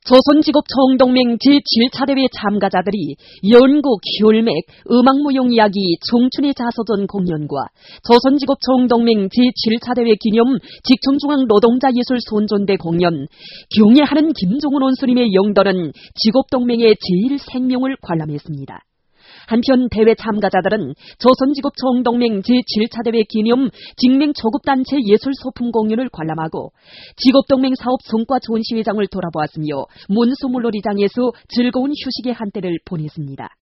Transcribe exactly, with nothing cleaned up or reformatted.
조선직업총동맹 제칠 차 대회 참가자들이 연극, 혈맥, 음악무용 이야기, 청춘의 자서전 공연과 조선직업총동맹 제칠 차 대회 기념 직청중앙 노동자예술 손전대 공연, 경애하는 김종훈 원수님의 영도는 직업동맹의 제일 생명을 관람했습니다. 한편 대회 참가자들은 조선직업총동맹 제칠 차 대회 기념 직맹초급단체 예술소품 공연을 관람하고 직업동맹 사업 성과 전시회장을 돌아보았으며 문수물놀이장에서 즐거운 휴식의 한때를 보냈습니다.